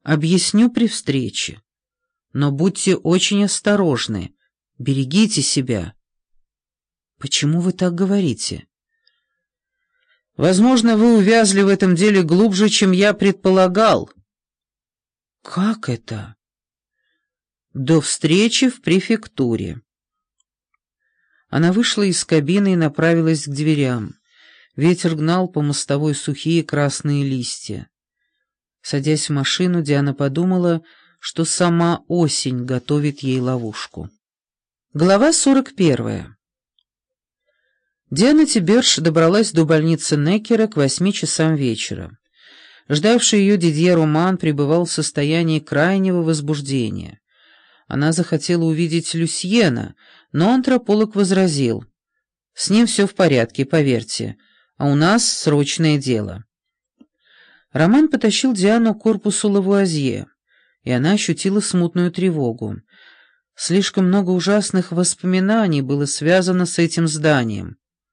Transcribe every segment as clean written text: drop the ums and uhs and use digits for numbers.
Объясню при встрече. Но будьте очень осторожны. Берегите себя. Почему вы так говорите? Возможно, вы увязли в этом деле глубже, чем я предполагал. Как это? До встречи в префектуре. Она вышла из кабины и направилась к дверям. Ветер гнал по мостовой сухие красные листья. Садясь в машину, Диана подумала, что сама осень готовит ей ловушку. Глава 41. Диана Тиберш добралась до больницы Неккера к 8 часам вечера. Ждавший ее Дидье Роман пребывал в состоянии крайнего возбуждения. Она захотела увидеть Люсьена, но антрополог возразил: «С ним все в порядке, поверьте, а у нас срочное дело». Роман потащил Диану к корпусу Лавуазье, и она ощутила смутную тревогу. Слишком много ужасных воспоминаний было связано с этим зданием.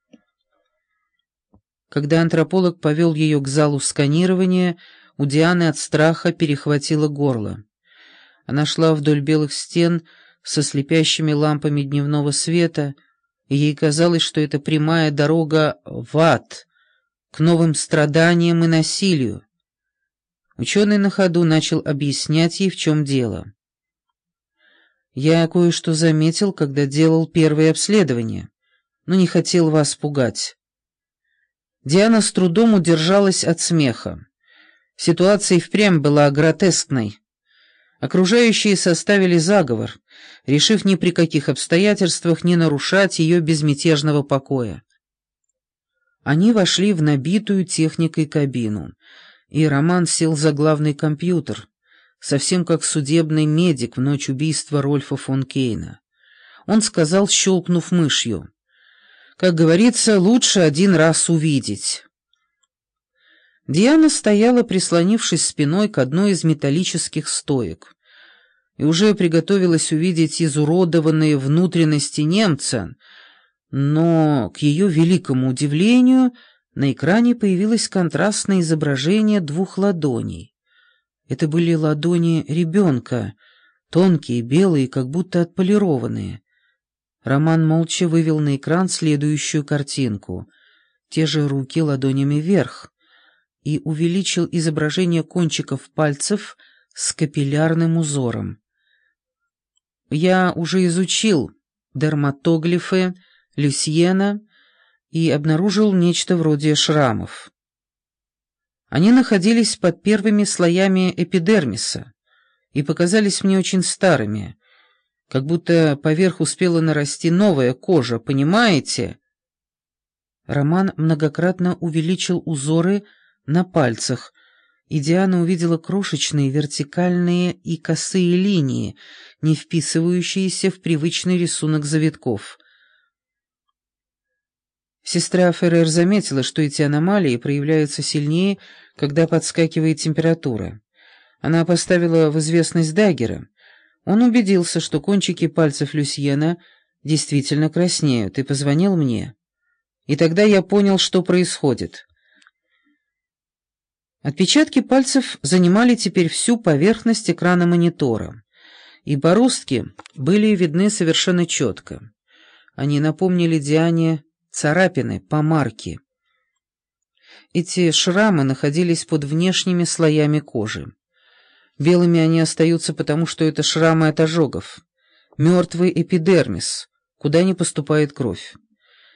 Когда антрополог повел ее к залу сканирования, у Дианы от страха перехватило горло. Она шла вдоль белых стен со слепящими лампами дневного света, и ей казалось, что это прямая дорога в ад, к новым страданиям и насилию. Ученый на ходу начал объяснять ей, в чем дело. «Я кое-что заметил, когда делал первое обследование, но не хотел вас пугать». Диана с трудом удержалась от смеха. Ситуация и впрямь была гротескной. Окружающие составили заговор, решив ни при каких обстоятельствах не нарушать ее безмятежного покоя. Они вошли в набитую техникой кабину, и Роман сел за главный компьютер, совсем как судебный медик в ночь убийства Рольфа фон Кейна. Он сказал, щелкнув мышью: «Как говорится, лучше один раз увидеть». Диана стояла, прислонившись спиной к одной из металлических стоек, и уже приготовилась увидеть изуродованные внутренности немца, но, к ее великому удивлению, на экране появилось контрастное изображение двух ладоней. Это были ладони ребенка, тонкие, белые, как будто отполированные. Роман молча вывел на экран следующую картинку. Те же руки ладонями вверх, и увеличил изображение кончиков пальцев с капиллярным узором. Я уже изучил дерматоглифы Люсьена и обнаружил нечто вроде шрамов. Они находились под первыми слоями эпидермиса и показались мне очень старыми, как будто поверх успела нарасти новая кожа, понимаете? Роман многократно увеличил узоры на пальцах, и Диана увидела крошечные вертикальные и косые линии, не вписывающиеся в привычный рисунок завитков. Сестра Феррер заметила, что эти аномалии проявляются сильнее, когда подскакивает температура. Она поставила в известность Даггера. Он убедился, что кончики пальцев Люсьена действительно краснеют, и позвонил мне. И тогда я понял, что происходит. Отпечатки пальцев занимали теперь всю поверхность экрана монитора, и бороздки были видны совершенно четко. Они напомнили Диане царапины по марке. Эти шрамы находились под внешними слоями кожи. Белыми они остаются потому, что это шрамы от ожогов, мертвый эпидермис, куда не поступает кровь.